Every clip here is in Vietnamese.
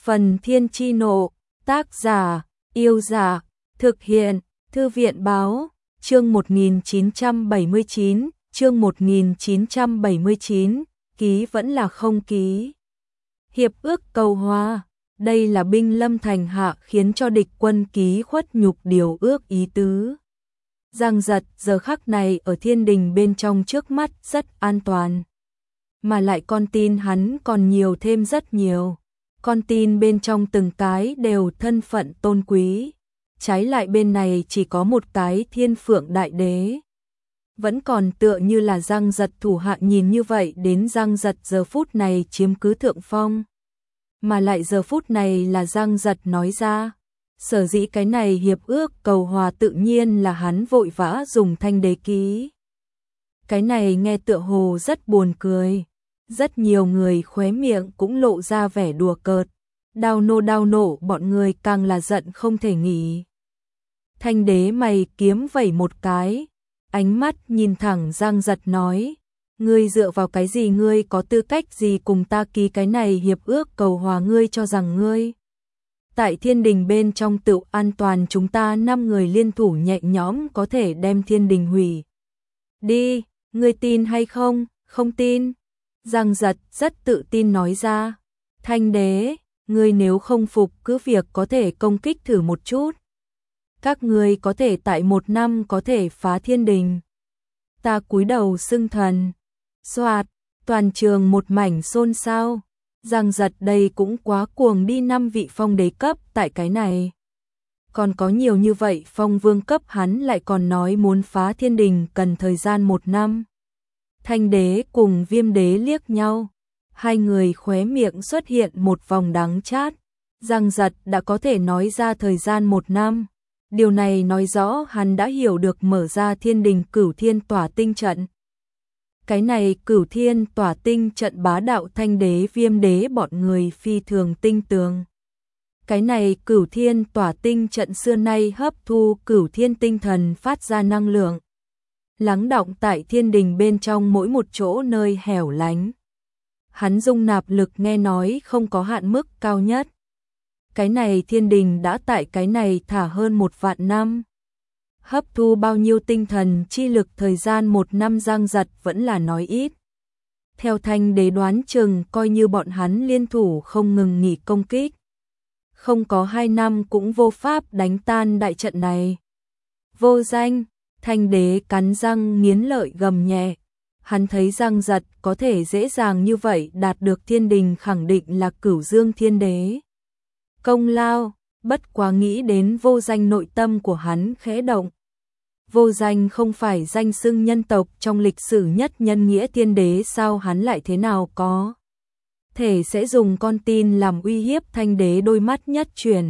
Phần Thiên Chi Nộ, tác giả, Yêu Giả, thực hiện, Thư viện Báo, chương 1979, chương 1979, ký vẫn là không ký. Hiệp ước cầu hòa, đây là binh lâm thành hạ khiến cho địch quân ký khuất nhục điều ước ý tứ. Giang Giật giờ khắc này ở thiên đình bên trong trước mắt rất an toàn. Mà lại con tin hắn còn nhiều thêm rất nhiều. Con tin bên trong từng cái đều thân phận tôn quý. Trái lại bên này chỉ có một cái Thiên Phượng Đại Đế. Vẫn còn tựa như là Giang Giật thủ hạ nhìn như vậy đến Giang Giật giờ phút này chiếm cứ thượng phong. Mà lại giờ phút này là Giang Giật nói ra. Sở dĩ cái này hiệp ước cầu hòa tự nhiên là hắn vội vã dùng thanh đế ký. Cái này nghe tựa hồ rất buồn cười. Rất nhiều người khóe miệng cũng lộ ra vẻ đùa cợt. Đao nổ bọn người càng là giận không thể nghỉ. Thanh đế mày kiếm vẩy một cái. Ánh mắt nhìn thẳng Giang Giật nói. Ngươi dựa vào cái gì, ngươi có tư cách gì cùng ta ký cái này hiệp ước cầu hòa, ngươi cho rằng ngươi. Tại thiên đình bên trong tự an toàn chúng ta 5 người liên thủ nhẹ nhõm có thể đem thiên đình hủy. Đi, ngươi tin hay không? Không tin. Giang Giật rất tự tin nói ra. Thanh đế, ngươi nếu không phục cứ việc có thể công kích thử một chút. Các ngươi có thể tại 1 năm có thể phá thiên đình. Ta cúi đầu xưng thần. Soạt, toàn trường một mảnh xôn xao. Giang Giật đây cũng quá cuồng đi, 5 vị phong đế cấp tại cái này. Còn có nhiều như vậy phong vương cấp hắn lại còn nói muốn phá thiên đình cần thời gian 1 năm. Thanh đế cùng Viêm đế liếc nhau. Hai người khóe miệng xuất hiện một vòng đắng chát. Giang Giật đã có thể nói ra thời gian 1 năm. Điều này nói rõ hắn đã hiểu được mở ra thiên đình Cửu Thiên Tỏa Tinh trận. Cái này Cửu Thiên Tỏa Tinh trận bá đạo Thanh đế Viêm đế bọn người phi thường tinh tường. Cái này Cửu Thiên Tỏa Tinh trận xưa nay hấp thu Cửu Thiên tinh thần phát ra năng lượng. Lắng đọng tại thiên đình bên trong mỗi một chỗ nơi hẻo lánh. Hắn dung nạp lực nghe nói không có hạn mức cao nhất. Cái này thiên đình đã tại cái này thả hơn 1 vạn năm. Hấp thu bao nhiêu tinh thần chi lực thời gian 1 năm Giang Giật vẫn là nói ít. Theo Thanh đế đoán chừng coi như bọn hắn liên thủ không ngừng nghỉ công kích. Không có 2 năm cũng vô pháp đánh tan đại trận này. Vô danh, Thanh đế cắn răng nghiến lợi gầm nhẹ. Hắn thấy Giang Giật có thể dễ dàng như vậy đạt được thiên đình khẳng định là Cửu Dương Thiên Đế công lao, bất quá nghĩ đến vô danh nội tâm của hắn khẽ động. Vô danh không phải danh xưng nhân tộc trong lịch sử nhất nhân nghĩa thiên đế sao, hắn lại thế nào có thể sẽ dùng con tin làm uy hiếp. Thanh đế đôi mắt nhất chuyển.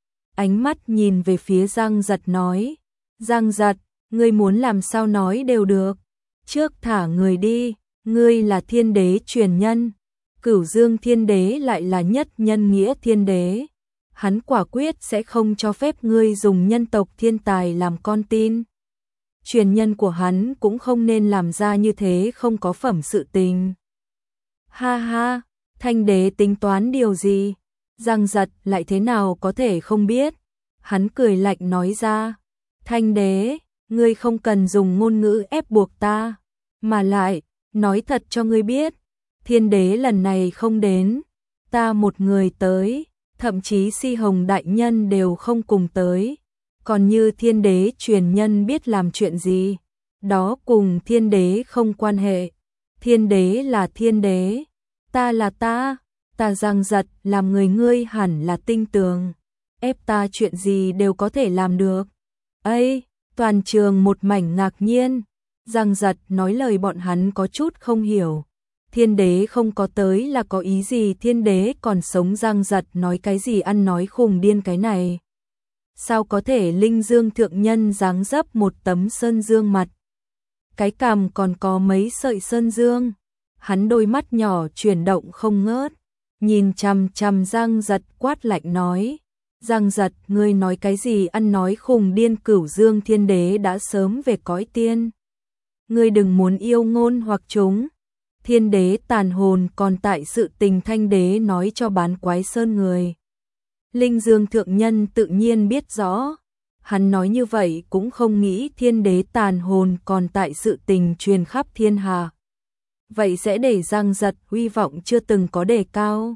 Ánh mắt nhìn về phía Giang Giật nói. Giang Giật, ngươi muốn làm sao nói đều được. Trước thả người đi, ngươi là thiên đế truyền nhân. Cửu Dương Thiên Đế lại là nhất nhân nghĩa thiên đế. Hắn quả quyết sẽ không cho phép ngươi dùng nhân tộc thiên tài làm con tin. Truyền nhân của hắn cũng không nên làm ra như thế không có phẩm sự tình. Ha ha, Thanh đế tính toán điều gì? Giang Giật lại thế nào có thể không biết? Hắn cười lạnh nói ra. Thanh đế, ngươi không cần dùng ngôn ngữ ép buộc ta. Mà lại, nói thật cho ngươi biết. Thiên đế lần này không đến. Ta một người tới. Thậm chí Si Hồng đại nhân đều không cùng tới. Còn như thiên đế truyền nhân biết làm chuyện gì, đó cùng thiên đế không quan hệ. Thiên đế là thiên đế, ta là ta Giang Giật làm người ngươi hẳn là tinh tường. Ép ta chuyện gì đều có thể làm được. Ây, toàn trường một mảnh ngạc nhiên. Giang Giật nói lời bọn hắn có chút không hiểu. Thiên đế không có tới là có ý gì, thiên đế còn sống? Giang Giật nói cái gì ăn nói khùng điên cái này. Sao có thể linh dương thượng nhân dáng dấp một tấm sơn dương mặt. Cái cằm còn có mấy sợi sơn dương. Hắn đôi mắt nhỏ chuyển động không ngớt. Nhìn chằm chằm Giang Giật quát lạnh nói. Giang Giật, ngươi nói cái gì ăn nói khùng điên, Cửu Dương Thiên Đế đã sớm về cõi tiên. Ngươi đừng muốn yêu ngôn hoặc chúng. thiên đế tàn hồn còn tại sự tình Thanh đế nói cho Bán Quái Sơn người. Linh Dương thượng nhân tự nhiên biết rõ, hắn nói như vậy cũng không nghĩ thiên đế tàn hồn còn tại sự tình truyền khắp thiên hà. Vậy sẽ để Giang Giật uy vọng chưa từng có đề cao.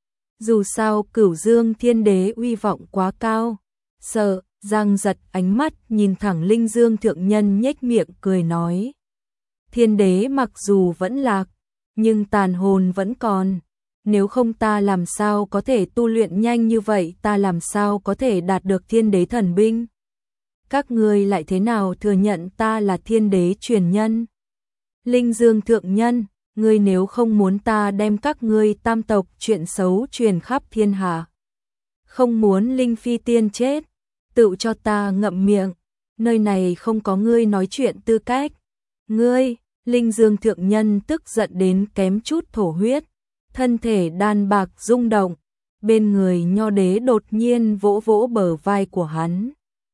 Dù sao Cửu Dương thiên đế uy vọng quá cao, sợ. Giang Giật ánh mắt nhìn thẳng Linh Dương thượng nhân nhếch miệng cười nói. Thiên đế mặc dù vẫn lạc, nhưng tàn hồn vẫn còn. Nếu không ta làm sao có thể tu luyện nhanh như vậy, ta làm sao có thể đạt được thiên đế thần binh. Các ngươi lại thế nào thừa nhận ta là thiên đế truyền nhân? Linh Dương thượng nhân, ngươi nếu không muốn ta đem các ngươi tam tộc chuyện xấu truyền khắp thiên hạ, không muốn Linh Phi tiên chết, tự cho ta ngậm miệng, nơi này không có ngươi nói chuyện tư cách. Ngươi, Linh Dương thượng nhân tức giận đến kém chút thổ huyết, thân thể đan bạc rung động, bên người Nho đế đột nhiên vỗ vỗ bờ vai của hắn.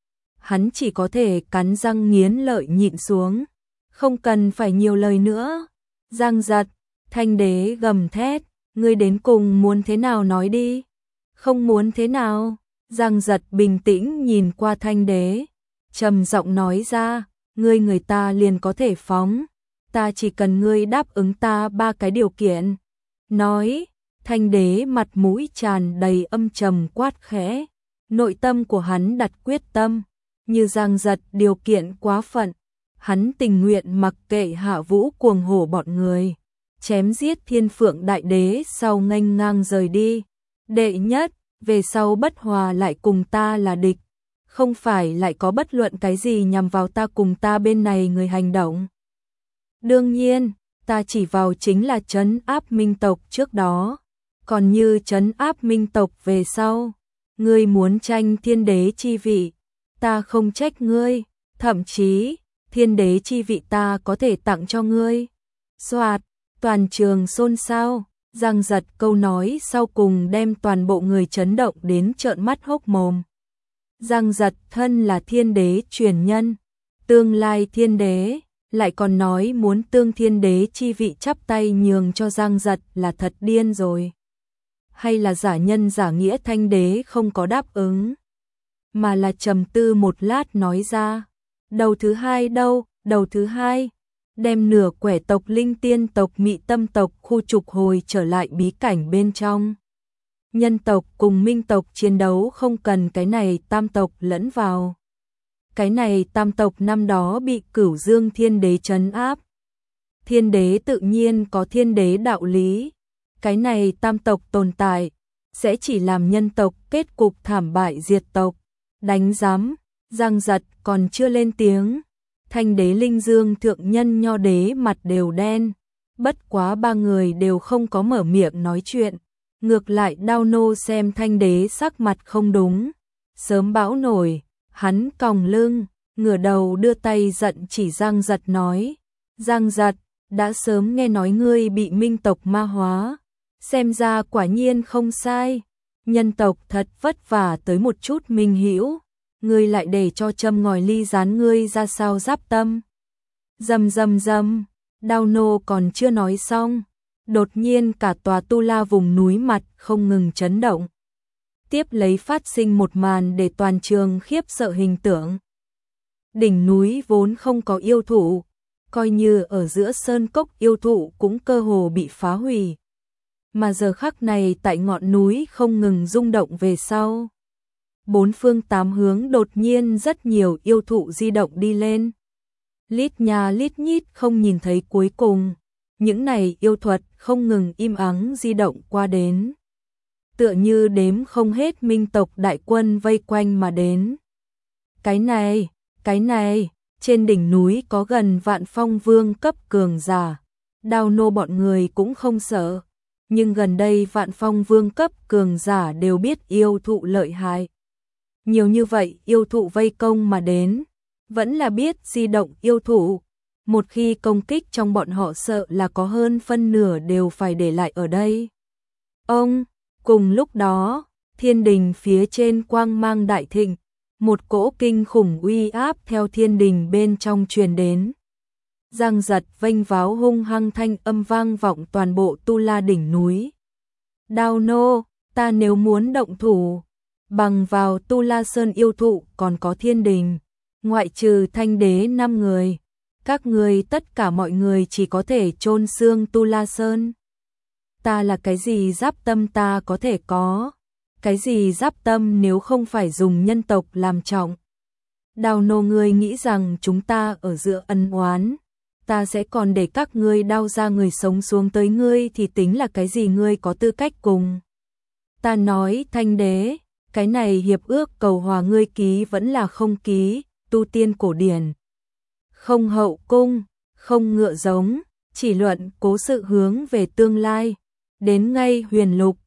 Hắn chỉ có thể cắn răng nghiến lợi nhịn xuống, không cần phải nhiều lời nữa. Giang Giật, Thanh đế gầm thét, ngươi đến cùng muốn thế nào nói đi, không muốn thế nào. Giang Giật bình tĩnh nhìn qua Thanh đế, trầm giọng nói ra, người ta liền có thể phóng, ta chỉ cần ngươi đáp ứng ta 3 cái điều kiện. Nói, Thanh đế mặt mũi tràn đầy âm trầm quát khẽ, nội tâm của hắn đặt quyết tâm, như Giang Giật điều kiện quá phận, hắn tình nguyện mặc kệ Hạ Vũ cuồng hổ bọn người, chém giết Thiên Phượng đại đế sau nghênh ngang rời đi. Đệ nhất, về sau bất hòa lại cùng ta là địch, không phải lại có bất luận cái gì nhằm vào ta cùng ta bên này người hành động. Đương nhiên, ta chỉ vào chính là trấn áp minh tộc trước đó, còn như trấn áp minh tộc về sau, ngươi muốn tranh thiên đế chi vị, ta không trách ngươi, thậm chí, thiên đế chi vị ta có thể tặng cho ngươi. Soạt, toàn trường xôn xao. Giang Giật câu nói sau cùng đem toàn bộ người chấn động đến trợn mắt hốc mồm. Giang Giật thân là thiên đế truyền nhân, tương lai thiên đế, lại còn nói muốn tương thiên đế chi vị chắp tay nhường cho Giang Giật là thật điên rồi. Hay là giả nhân giả nghĩa Thanh đế không có đáp ứng, mà là trầm tư một lát nói ra, đầu thứ hai đâu, đầu thứ hai. Đem nửa quẻ tộc linh tiên tộc mị tâm tộc khu trục hồi trở lại bí cảnh bên trong. Nhân tộc cùng minh tộc chiến đấu không cần cái này tam tộc lẫn vào. Cái này tam tộc năm đó bị Cửu Dương thiên đế trấn áp. Thiên đế tự nhiên có thiên đế đạo lý. Cái này tam tộc tồn tại, sẽ chỉ làm nhân tộc kết cục thảm bại diệt tộc. Đánh giám, Giang Giật còn chưa lên tiếng. Thanh đế Linh Dương thượng nhân Nho đế mặt đều đen, bất quá 3 người đều không có mở miệng nói chuyện, ngược lại Đao Nô xem Thanh đế sắc mặt không đúng, sớm bão nổi, hắn còng lưng, ngửa đầu đưa tay giận chỉ Giang Giật nói, Giang Giật, đã sớm nghe nói ngươi bị minh tộc ma hóa, xem ra quả nhiên không sai, nhân tộc thật vất vả tới một chút minh hữu. Ngươi lại để cho châm ngòi ly gián ngươi ra sao giáp tâm. Rầm rầm rầm, Đao Nô còn chưa nói xong, đột nhiên cả tòa tu la vùng núi mặt không ngừng chấn động. Tiếp lấy phát sinh một màn để toàn trường khiếp sợ hình tượng. Đỉnh núi vốn không có yêu thụ, coi như ở giữa sơn cốc yêu thụ cũng cơ hồ bị phá hủy. Mà giờ khắc này tại ngọn núi không ngừng rung động về sau. 4 phương 8 hướng đột nhiên rất nhiều yêu thụ di động đi lên. Lít nhà lít nhít không nhìn thấy cuối cùng, những này yêu thuật không ngừng im ắng di động qua đến. Tựa như đếm không hết minh tộc đại quân vây quanh mà đến. Cái này, trên đỉnh núi có gần vạn phong vương cấp cường giả, Đao Nô bọn người cũng không sợ, nhưng gần đây vạn phong vương cấp cường giả đều biết yêu thụ lợi hại. Nhiều như vậy yêu thụ vây công mà đến, vẫn là biết di động yêu thụ. Một khi công kích trong bọn họ sợ là có hơn phân nửa đều phải để lại ở đây. Cùng lúc đó, thiên đình phía trên quang mang đại thịnh, một cỗ kinh khủng uy áp theo thiên đình bên trong truyền đến. giang giật vênh váo hung hăng thanh âm vang vọng toàn bộ Tu La đỉnh núi. Đao nô, ta nếu muốn động thủ, bằng vào Tu La Sơn yêu thụ còn có thiên đình, ngoại trừ Thanh đế 5 người, các người tất cả mọi người chỉ có thể chôn xương Tu La Sơn. Ta là cái gì giáp tâm ta có thể có, cái gì giáp tâm nếu không phải dùng nhân tộc làm trọng. Đao nô, ngươi nghĩ rằng chúng ta ở giữa ân oán, ta sẽ còn để các ngươi đao ra người sống xuống tới ngươi thì tính là cái gì, ngươi có tư cách cùng ta nói. Thanh đế, cái này hiệp ước cầu hòa ngươi ký vẫn là không ký, tu tiên cổ điển. Không hậu cung, không ngựa giống, chỉ luận cố sự hướng về tương lai. Đến ngay huyền lục,